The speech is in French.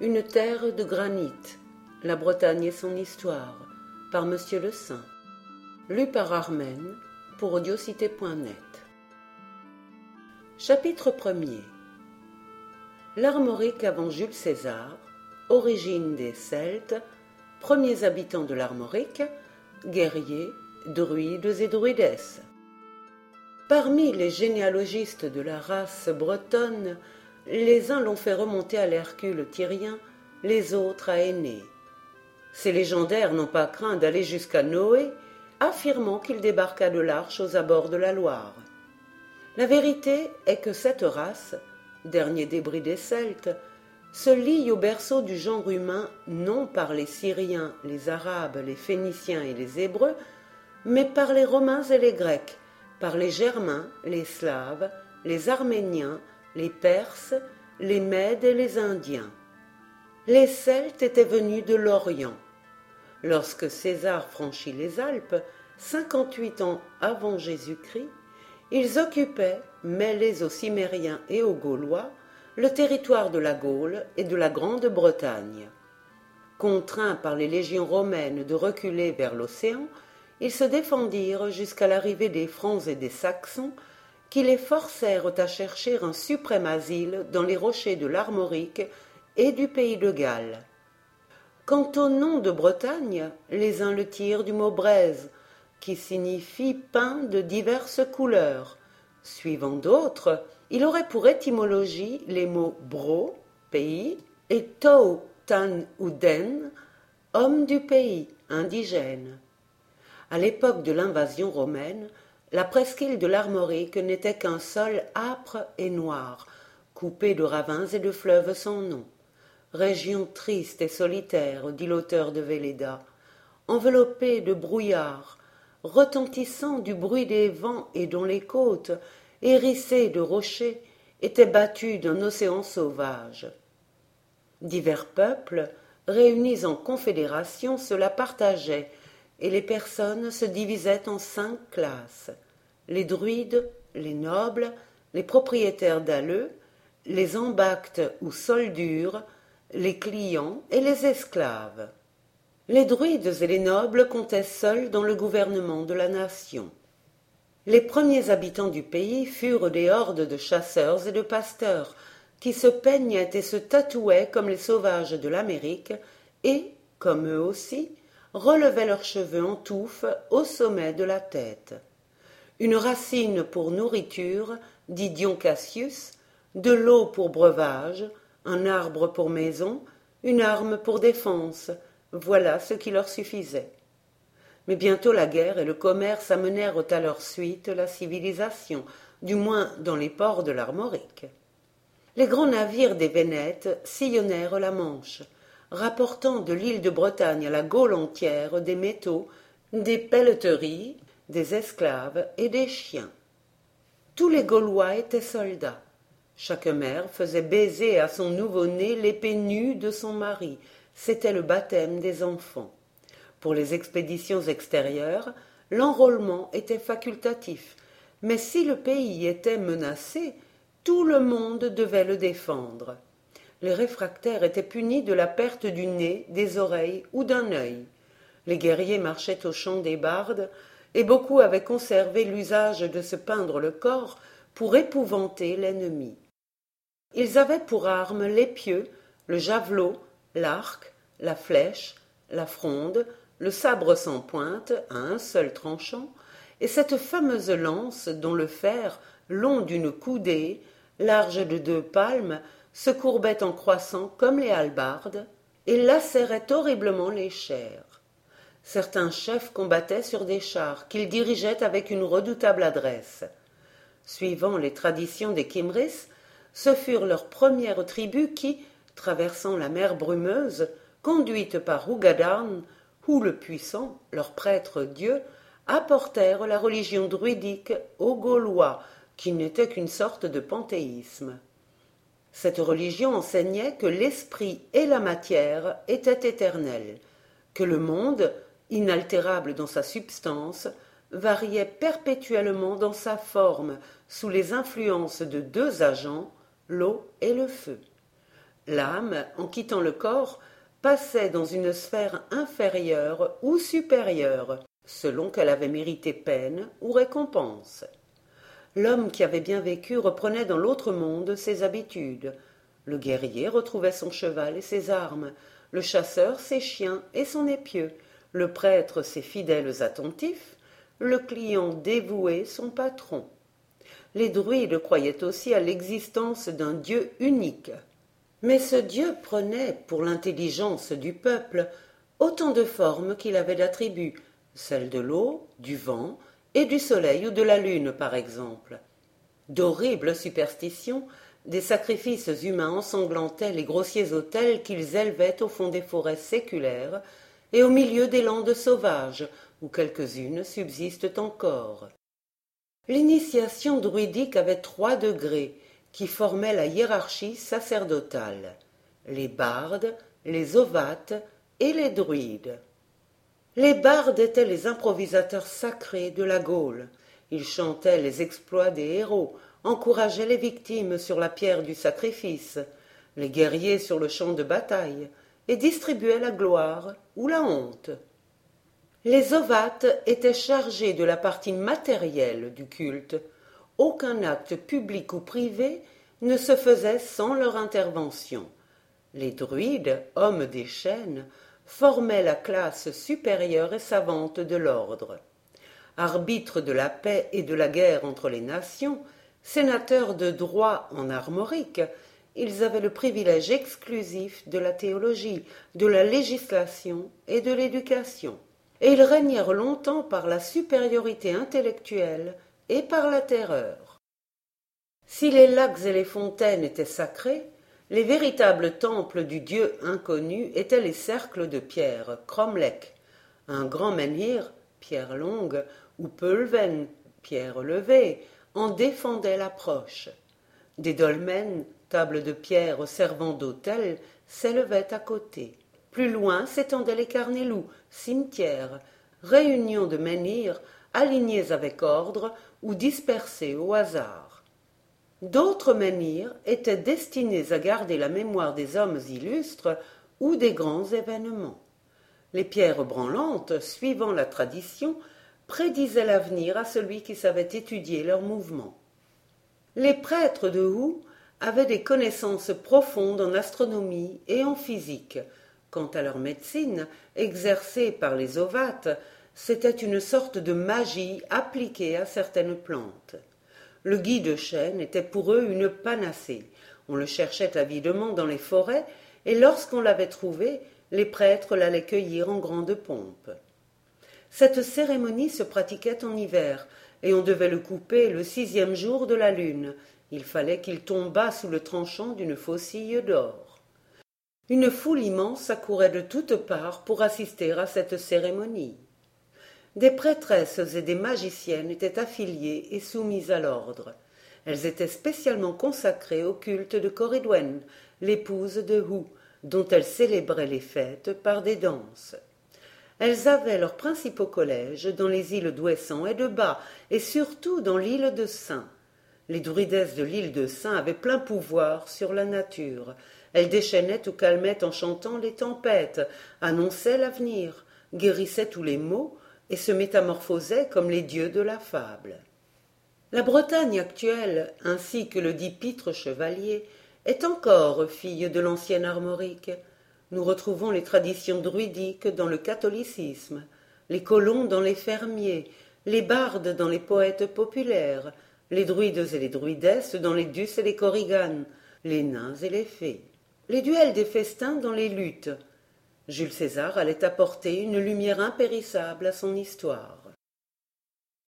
Une terre de granit, la Bretagne et son histoire, par Monsieur Le Saint. Lu par Armen, pour audiocité.net. Chapitre 1er. L'Armorique avant Jules César, origine des Celtes, premiers habitants de l'Armorique, guerriers, druides et druidesses. Parmi les généalogistes de la race bretonne, les uns l'ont fait remonter à l'Hercule tyrien, les autres à Énée. Ces légendaires n'ont pas craint d'aller jusqu'à Noé, affirmant qu'il débarqua de l'arche aux abords de la Loire. La vérité est que cette race, dernier débris des Celtes, se lie au berceau du genre humain non par les Syriens, les Arabes, les Phéniciens et les Hébreux, mais par les Romains et les Grecs, par les Germains, les Slaves, les Arméniens, les Perses, les Mèdes et les Indiens. Les Celtes étaient venus de l'Orient. Lorsque César franchit les Alpes, 58 ans avant Jésus-Christ, ils occupaient, mêlés aux Cimériens et aux Gaulois, le territoire de la Gaule et de la Grande-Bretagne. Contraints par les légions romaines de reculer vers l'océan, ils se défendirent jusqu'à l'arrivée des Francs et des Saxons, qui les forcèrent à chercher un suprême asile dans les rochers de l'Armorique et du pays de Galles. Quant au nom de Bretagne, les uns le tirent du mot braise, qui signifie pain de diverses couleurs. Suivant d'autres, il aurait pour étymologie les mots bro, pays, et tau, tan ou den, homme du pays, indigène. À l'époque de l'invasion romaine, la presqu'île de l'Armorique n'était qu'un sol âpre et noir, coupé de ravins et de fleuves sans nom. Région triste et solitaire, dit l'auteur de Véléda, enveloppée de brouillard, retentissant du bruit des vents et dont les côtes, hérissées de rochers, étaient battues d'un océan sauvage. Divers peuples, réunis en confédération, se la partageaient, et les personnes se divisaient en 5 classes: les druides, les nobles, les propriétaires d'alleux, les embactes ou soldures, les clients et les esclaves. Les druides et les nobles comptaient seuls dans le gouvernement de la nation. Les premiers habitants du pays furent des hordes de chasseurs et de pasteurs qui se peignaient et se tatouaient comme les sauvages de l'Amérique et, comme eux aussi, relevaient leurs cheveux en touffe au sommet de la tête. Une racine pour nourriture, dit Dion Cassius, de l'eau pour breuvage, un arbre pour maison, une arme pour défense, voilà ce qui leur suffisait. Mais bientôt la guerre et le commerce amenèrent à leur suite la civilisation, du moins dans les ports de l'Armorique. Les grands navires des Vénètes sillonnèrent la Manche, rapportant de l'île de Bretagne à la Gaule entière des métaux, des pelleteries, des esclaves et des chiens. Tous les Gaulois étaient soldats. Chaque mère faisait baiser à son nouveau-né l'épée nue de son mari. C'était le baptême des enfants. Pour les expéditions extérieures, l'enrôlement était facultatif, mais si le pays était menacé, tout le monde devait le défendre. Les réfractaires étaient punis de la perte du nez, des oreilles ou d'un œil. Les guerriers marchaient au champ des bardes, et beaucoup avaient conservé l'usage de se peindre le corps pour épouvanter l'ennemi. Ils avaient pour armes l'épieu, le javelot, l'arc, la flèche, la fronde, le sabre sans pointe à un seul tranchant, et cette fameuse lance dont le fer, long d'une coudée, large de 2 palmes, se courbait en croissant comme les hallebardes, et lacérait horriblement les chairs. Certains chefs combattaient sur des chars qu'ils dirigeaient avec une redoutable adresse. Suivant les traditions des Kimris, ce furent leurs premières tribus qui, traversant la mer brumeuse, conduites par Ougadarn, ou le Puissant, leur prêtre Dieu, apportèrent la religion druidique aux Gaulois, qui n'était qu'une sorte de panthéisme. Cette religion enseignait que l'esprit et la matière étaient éternels, que le monde, inaltérable dans sa substance, variait perpétuellement dans sa forme, sous les influences de 2 agents, l'eau et le feu. L'âme, en quittant le corps, passait dans une sphère inférieure ou supérieure, selon qu'elle avait mérité peine ou récompense. L'homme qui avait bien vécu reprenait dans l'autre monde ses habitudes. Le guerrier retrouvait son cheval et ses armes, le chasseur ses chiens et son épieu, le prêtre ses fidèles attentifs, le client dévoué son patron. Les druides croyaient aussi à l'existence d'un Dieu unique. Mais ce Dieu prenait, pour l'intelligence du peuple, autant de formes qu'il avait d'attributs, celles de l'eau, du vent et du soleil ou de la lune, par exemple. D'horribles superstitions, des sacrifices humains ensanglantaient les grossiers autels qu'ils élevaient au fond des forêts séculaires et au milieu des landes sauvages, où quelques-unes subsistent encore. L'initiation druidique avait 3 degrés, qui formaient la hiérarchie sacerdotale: les bardes, les ovates et les druides. Les bardes étaient les improvisateurs sacrés de la Gaule. Ils chantaient les exploits des héros, encourageaient les victimes sur la pierre du sacrifice, les guerriers sur le champ de bataille, et distribuaient la gloire ou la honte. Les ovates étaient chargés de la partie matérielle du culte. Aucun acte public ou privé ne se faisait sans leur intervention. Les druides, hommes des chênes, formaient la classe supérieure et savante de l'ordre. Arbitres de la paix et de la guerre entre les nations, sénateurs de droit en armorique, ils avaient le privilège exclusif de la théologie, de la législation et de l'éducation. Et ils régnèrent longtemps par la supériorité intellectuelle et par la terreur. Si les lacs et les fontaines étaient sacrés, les véritables temples du dieu inconnu étaient les cercles de pierre, cromlech, un grand menhir, pierre longue, ou peulven, pierre levée, en défendait l'approche. Des dolmens, tables de pierre servant d'autel, s'élevaient à côté. Plus loin s'étendaient les carnélous, cimetières, réunions de menhirs alignés avec ordre ou dispersés au hasard. D'autres menhirs étaient destinés à garder la mémoire des hommes illustres ou des grands événements. Les pierres branlantes, suivant la tradition, prédisaient l'avenir à celui qui savait étudier leurs mouvements. Les prêtres de Hou avaient des connaissances profondes en astronomie et en physique. Quant à leur médecine, exercée par les ovates, c'était une sorte de magie appliquée à certaines plantes. Le gui de chêne était pour eux une panacée. On le cherchait avidement dans les forêts, et lorsqu'on l'avait trouvé, les prêtres l'allaient cueillir en grande pompe. Cette cérémonie se pratiquait en hiver, et on devait le couper le 6e jour de la lune. Il fallait qu'il tombât sous le tranchant d'une faucille d'or. Une foule immense accourait de toutes parts pour assister à cette cérémonie. Des prêtresses et des magiciennes étaient affiliées et soumises à l'ordre. Elles étaient spécialement consacrées au culte de Coridwen, l'épouse de Hou, dont elles célébraient les fêtes par des danses. Elles avaient leurs principaux collèges dans les îles d'Ouessant et de Bas, et surtout dans l'île de Saint. Les druidesses de l'île de Saint avaient plein pouvoir sur la nature. Elles déchaînaient ou calmaient en chantant les tempêtes, annonçaient l'avenir, guérissaient tous les maux et se métamorphosaient comme les dieux de la fable. La Bretagne actuelle, ainsi que le dit Pitre Chevalier, est encore fille de l'ancienne armorique. Nous retrouvons les traditions druidiques dans le catholicisme, les colons dans les fermiers, les bardes dans les poètes populaires, les druides et les druidesses dans les dus et les korriganes, les nains et les fées, les duels des festins dans les luttes. Jules César allait apporter une lumière impérissable à son histoire.